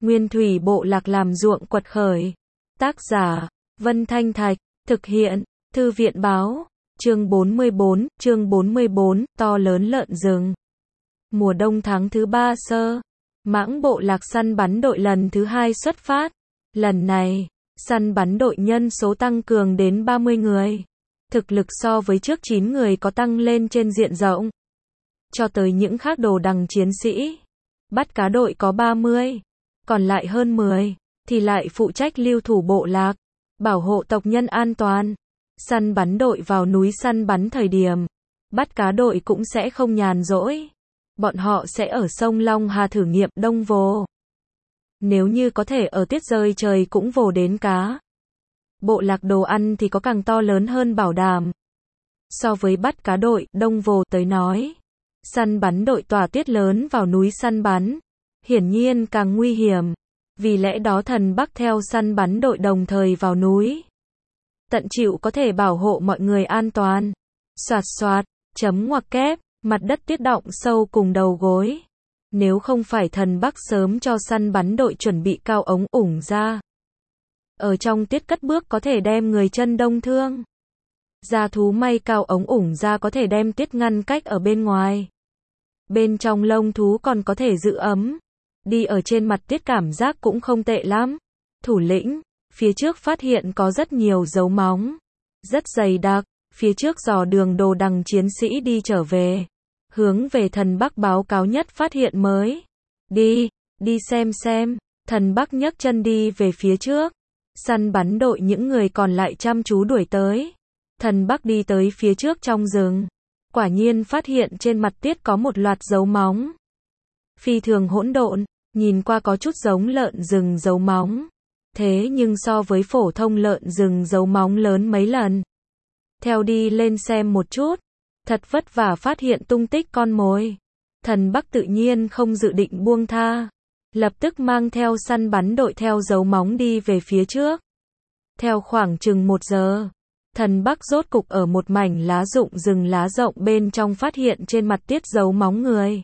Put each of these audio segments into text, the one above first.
Nguyên thủy bộ lạc làm ruộng quật khởi. Tác giả, Vân Thanh Thạch, thực hiện, Thư viện báo, chương 44, to lớn lợn rừng. Mùa đông tháng thứ 3 sơ, Mãng bộ lạc săn bắn đội lần thứ 2 xuất phát. Lần này, săn bắn đội nhân số tăng cường đến 30 người. Thực lực so với trước 9 người có tăng lên trên diện rộng. Cho tới những khác đồ đằng chiến sĩ. Bắt cá đội có 30, còn lại hơn 10, thì lại phụ trách lưu thủ bộ lạc, bảo hộ tộc nhân an toàn. Săn bắn đội vào núi săn bắn thời điểm, bắt cá đội cũng sẽ không nhàn rỗi. Bọn họ sẽ ở sông Long Hà thử nghiệm đông vồ. Nếu như có thể ở tiết rơi trời cũng vồ đến cá. Bộ lạc đồ ăn thì có càng to lớn hơn bảo đảm. So với bắt cá đội, đông vồ tới nói, săn bắn đội tỏa tiết lớn vào núi săn bắn, hiển nhiên càng nguy hiểm. Vì lẽ đó Thần Bắc theo săn bắn đội đồng thời vào núi. Tận chịu có thể bảo hộ mọi người an toàn. Soạt soạt, chấm ngoặc kép, mặt đất tiết đọng sâu cùng đầu gối. Nếu không phải Thần Bắc sớm cho săn bắn đội chuẩn bị cao ống ủng ra. Ở trong tiết cất bước có thể đem người chân đông thương. Gia thú may cao ống ủng ra có thể đem tiết ngăn cách ở bên ngoài. Bên trong lông thú còn có thể giữ ấm. Đi ở trên mặt tiết cảm giác cũng không tệ lắm. Thủ lĩnh, phía trước phát hiện có rất nhiều dấu móng. Rất dày đặc, phía trước dò đường đồ đằng chiến sĩ đi trở về. Hướng về Thần Bắc báo cáo nhất phát hiện mới. Đi xem. Thần Bắc nhấc chân đi về phía trước. Săn bắn đội những người còn lại chăm chú đuổi tới. Thần Bắc đi tới phía trước trong rừng. Quả nhiên phát hiện trên mặt tiết có một loạt dấu móng. Phi thường hỗn độn, nhìn qua có chút giống lợn rừng dấu móng. Thế nhưng so với phổ thông lợn rừng dấu móng lớn mấy lần. Theo đi lên xem một chút, thật vất vả phát hiện tung tích con mồi. Thần Bắc tự nhiên không dự định buông tha. Lập tức mang theo săn bắn đội theo dấu móng đi về phía trước. Theo khoảng chừng 1 giờ, Thần Bắc rốt cục ở một mảnh lá rụng rừng lá rộng bên trong phát hiện trên mặt tiết dấu móng người.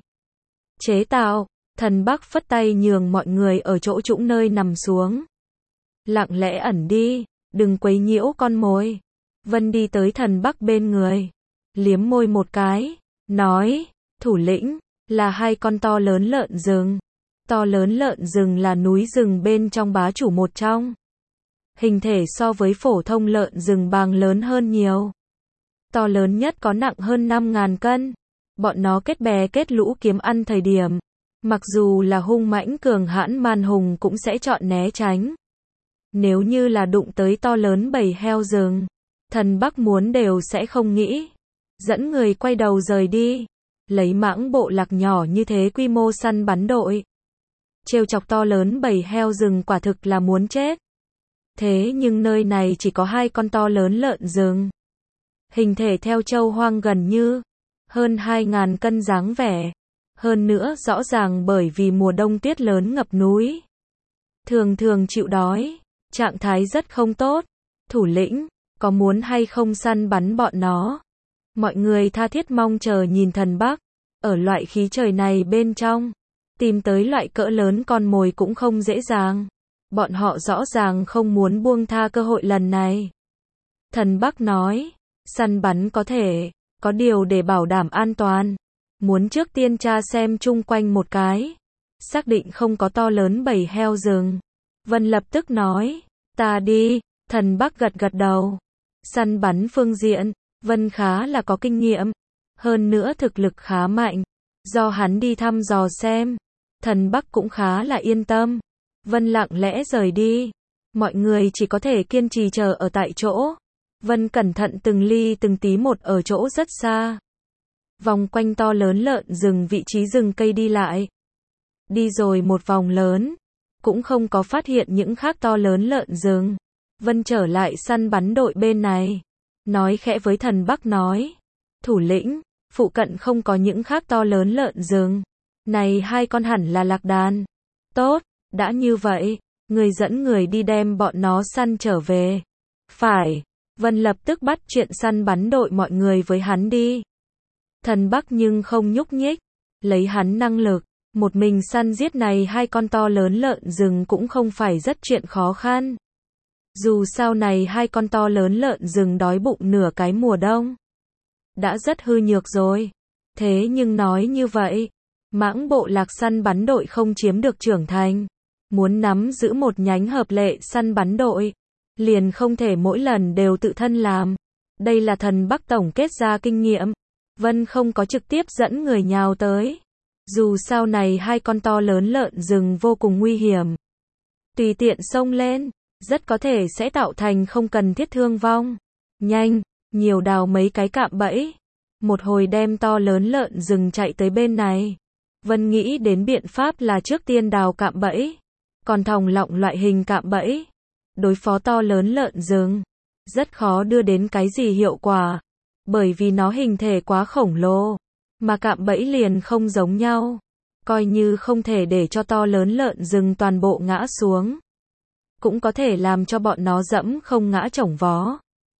Chế tạo, Thần Bắc phất tay nhường mọi người ở chỗ trũng nơi nằm xuống. Lặng lẽ ẩn đi, đừng quấy nhiễu con mồi. Vân đi tới Thần Bắc bên người, liếm môi một cái, nói, thủ lĩnh, là 2 con to lớn lợn rừng. To lớn lợn rừng là núi rừng bên trong bá chủ một trong. Hình thể so với phổ thông lợn rừng bàng lớn hơn nhiều. To lớn nhất có nặng hơn 5.000 cân. Bọn nó kết bè kết lũ kiếm ăn thời điểm. Mặc dù là hung mãnh cường hãn man hùng cũng sẽ chọn né tránh. Nếu như là đụng tới to lớn bầy heo rừng, Thần Bắc muốn đều sẽ không nghĩ. Dẫn người quay đầu rời đi. Lấy Mãng bộ lạc nhỏ như thế quy mô săn bắn đội. Trêu chọc to lớn bầy heo rừng quả thực là muốn chết. Thế nhưng nơi này chỉ có 2 con to lớn lợn rừng. Hình thể theo trâu hoang gần như hơn 2.000 cân dáng vẻ. Hơn nữa rõ ràng bởi vì mùa đông tuyết lớn ngập núi. Thường chịu đói. Trạng thái rất không tốt. Thủ lĩnh, có muốn hay không săn bắn bọn nó? Mọi người tha thiết mong chờ nhìn Thần Bắc. Ở loại khí trời này bên trong, tìm tới loại cỡ lớn con mồi cũng không dễ dàng. Bọn họ rõ ràng không muốn buông tha cơ hội lần này. Thần Bắc nói, săn bắn có thể, có điều để bảo đảm an toàn. Muốn trước tiên tra xem chung quanh một cái. Xác định không có to lớn bầy heo rừng. Vân lập tức nói, ta đi. Thần Bắc gật đầu. Săn bắn phương diện, Vân khá là có kinh nghiệm. Hơn nữa thực lực khá mạnh. Do hắn đi thăm dò xem, Thần Bắc cũng khá là yên tâm. Vân lặng lẽ rời đi. Mọi người chỉ có thể kiên trì chờ ở tại chỗ. Vân cẩn thận từng ly từng tí một ở chỗ rất xa. Vòng quanh to lớn lợn rừng vị trí rừng cây đi lại. Đi rồi một vòng lớn. Cũng không có phát hiện những khác to lớn lợn rừng. Vân trở lại săn bắn đội bên này. Nói khẽ với Thần Bắc nói. Thủ lĩnh, phụ cận không có những khác to lớn lợn rừng. Này 2 con hẳn là lạc đàn. Tốt, đã như vậy, người dẫn người đi đem bọn nó săn trở về. Phải. Vân lập tức bắt chuyện săn bắn đội mọi người với hắn đi. Thần Bắc nhưng không nhúc nhích. Lấy hắn năng lực, Một mình săn giết này 2 con to lớn lợn rừng cũng không phải rất chuyện khó khăn. Dù sao này 2 con to lớn lợn rừng đói bụng nửa cái mùa đông. Đã rất hư nhược rồi. Thế nhưng nói như vậy, mãng bộ lạc săn bắn đội không chiếm được trưởng thành. Muốn nắm giữ một nhánh hợp lệ săn bắn đội, liền không thể mỗi lần đều tự thân làm. Đây là thần Bắc tổng kết ra kinh nghiệm. Vân không có trực tiếp dẫn người nhào tới. Dù sao này 2 con to lớn lợn rừng vô cùng nguy hiểm. Tùy tiện xông lên, rất có thể sẽ tạo thành không cần thiết thương vong. Nhanh, nhiều đào mấy cái cạm bẫy. Một hồi đem to lớn lợn rừng chạy tới bên này. Vân nghĩ đến biện pháp là trước tiên đào cạm bẫy. Còn thòng lọng loại hình cạm bẫy. Đối phó to lớn lợn rừng. Rất khó đưa đến cái gì hiệu quả. Bởi vì nó hình thể quá khổng lồ. Mà cạm bẫy liền không giống nhau. Coi như không thể để cho to lớn lợn rừng toàn bộ ngã xuống. Cũng có thể làm cho bọn nó dẫm không ngã chổng vó.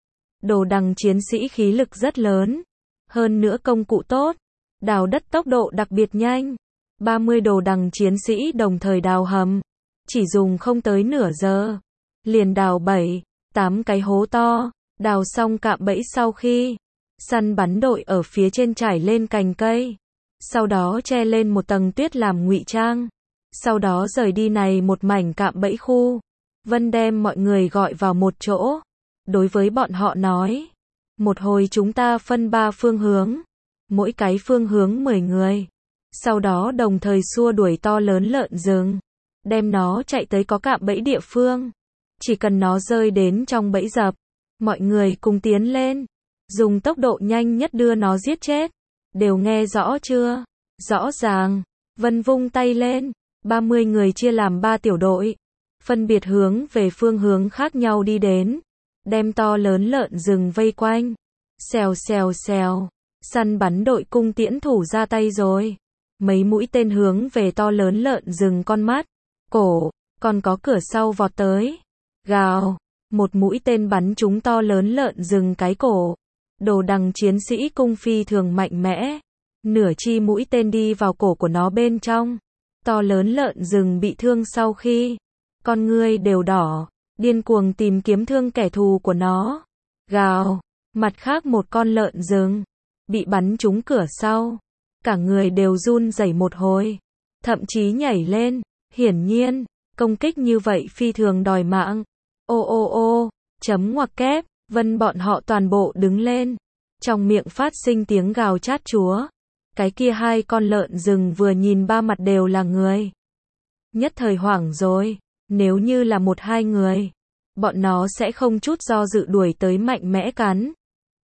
Đồ đằng chiến sĩ khí lực rất lớn. Hơn nữa công cụ tốt. Đào đất tốc độ đặc biệt nhanh. 30 đồ đằng chiến sĩ đồng thời đào hầm. Chỉ dùng không tới nửa giờ. Liền đào 7, 8 cái hố to. Đào xong cạm bẫy sau khi săn bắn đội ở phía trên trải lên cành cây. Sau đó che lên một tầng tuyết làm ngụy trang. Sau đó rời đi này một mảnh cạm bẫy khu. Vân đem mọi người gọi vào một chỗ. Đối với bọn họ nói. Một hồi chúng ta phân 3 phương hướng. Mỗi cái phương hướng 10 người. Sau đó đồng thời xua đuổi to lớn lợn rừng. Đem nó chạy tới có cạm bẫy địa phương. Chỉ cần nó rơi đến trong bẫy dập. Mọi người cùng tiến lên. Dùng tốc độ nhanh nhất đưa nó giết chết. Đều nghe rõ chưa? Rõ ràng. Vân vung tay lên. 30 người chia làm 3 tiểu đội. Phân biệt hướng về phương hướng khác nhau đi đến. Đem to lớn lợn rừng vây quanh. Xèo xèo xèo. Săn bắn đội cung tiễn thủ ra tay rồi. Mấy mũi tên hướng về to lớn lợn rừng con mắt, cổ, còn có cửa sau vọt tới. Gào. Một mũi tên bắn trúng to lớn lợn rừng cái cổ. Đồ đằng chiến sĩ cung phi thường mạnh mẽ. Nửa chi mũi tên đi vào cổ của nó bên trong. To lớn lợn rừng bị thương sau khi con ngươi đều đỏ, điên cuồng tìm kiếm thương kẻ thù của nó. Gào. Mặt khác một con lợn rừng bị bắn trúng cửa sau. Cả người đều run rẩy một hồi. Thậm chí nhảy lên. Hiển nhiên, công kích như vậy phi thường đòi mạng. Ô ô ô, chấm ngoặc kép, Vân bọn họ toàn bộ đứng lên. Trong miệng phát sinh tiếng gào chát chúa. Cái kia 2 con lợn rừng vừa nhìn 3 mặt đều là người. Nhất thời hoảng rồi. Nếu như là 1-2 người, bọn nó sẽ không chút do dự đuổi tới mạnh mẽ cắn.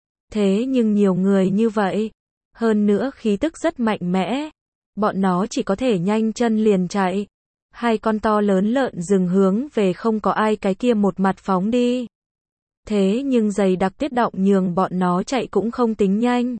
Thế nhưng nhiều người như vậy, hơn nữa khí tức rất mạnh mẽ, bọn nó chỉ có thể nhanh chân liền chạy. 2 con to lớn lợn rừng hướng về không có ai cái kia một mặt phóng đi. Thế nhưng dày đặc tuyết động nhường bọn nó chạy cũng không tính nhanh.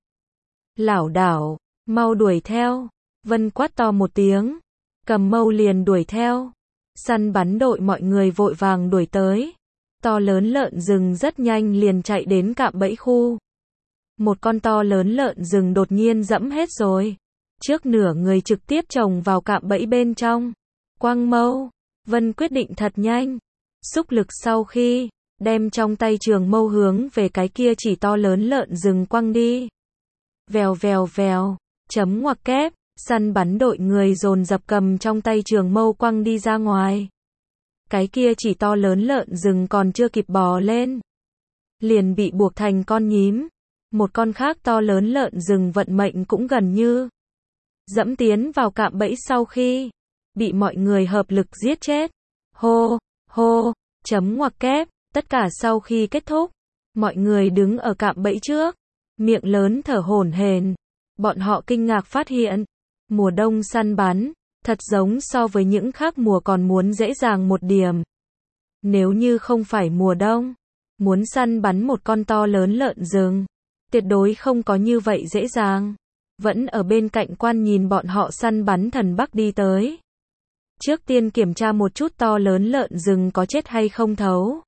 Lảo đảo, mau đuổi theo. Vân quát to một tiếng, cầm mâu liền đuổi theo. Săn bắn đội mọi người vội vàng đuổi tới. To lớn lợn rừng rất nhanh liền chạy đến cạm bẫy khu. Một con to lớn lợn rừng đột nhiên dẫm hết rồi. Trước nửa người trực tiếp chồng vào cạm bẫy bên trong. Quăng mâu. Vân quyết định thật nhanh. Xúc lực sau khi đem trong tay trường mâu hướng về cái kia chỉ to lớn lợn rừng quăng đi. Vèo vèo vèo. Chấm ngoặc kép. Săn bắn đội người dồn dập cầm trong tay trường mâu quăng đi ra ngoài. Cái kia chỉ to lớn lợn rừng còn chưa kịp bò lên. Liền bị buộc thành con nhím. Một con khác to lớn lợn rừng vận mệnh cũng gần như dẫm tiến vào cạm bẫy sau khi bị mọi người hợp lực giết chết. Hô, hô, chấm ngoặc kép, tất cả sau khi kết thúc, mọi người đứng ở cạm bẫy trước, miệng lớn thở hổn hển. Bọn họ kinh ngạc phát hiện, mùa đông săn bắn, thật giống so với những khác mùa còn muốn dễ dàng một điểm. Nếu như không phải mùa đông, muốn săn bắn một con to lớn lợn rừng, tuyệt đối không có như vậy dễ dàng. Vẫn ở bên cạnh quan nhìn bọn họ săn bắn thần Bắc đi tới. Trước tiên kiểm tra một chút to lớn lợn rừng có chết hay không thấu.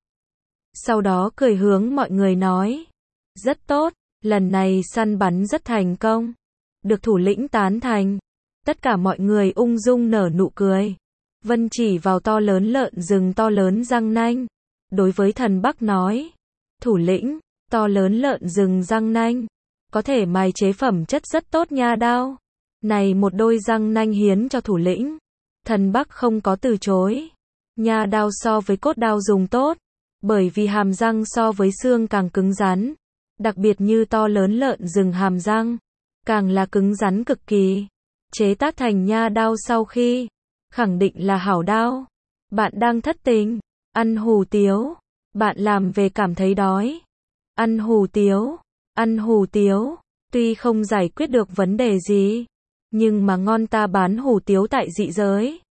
Sau đó cười hướng mọi người nói. Rất tốt, lần này săn bắn rất thành công. Được thủ lĩnh tán thành. Tất cả mọi người ung dung nở nụ cười. Vân chỉ vào to lớn lợn rừng to lớn răng nanh. Đối với thần Bắc nói. Thủ lĩnh, to lớn lợn rừng răng nanh. Có thể mài chế phẩm chất rất tốt nha đao. Này một đôi răng nanh hiến cho thủ lĩnh. Thần Bắc không có từ chối. Nha đao so với cốt đao dùng tốt. Bởi vì hàm răng so với xương càng cứng rắn. Đặc biệt như to lớn lợn rừng hàm răng. Càng là cứng rắn cực kỳ. Chế tác thành nha đao sau khi. Khẳng định là hảo đao. Bạn đang thất tình. Ăn hủ tiếu. Bạn làm về cảm thấy đói. Ăn hủ tiếu. Ăn hủ tiếu. Tuy không giải quyết được vấn đề gì. Nhưng mà ngon ta bán hủ tiếu tại dị giới.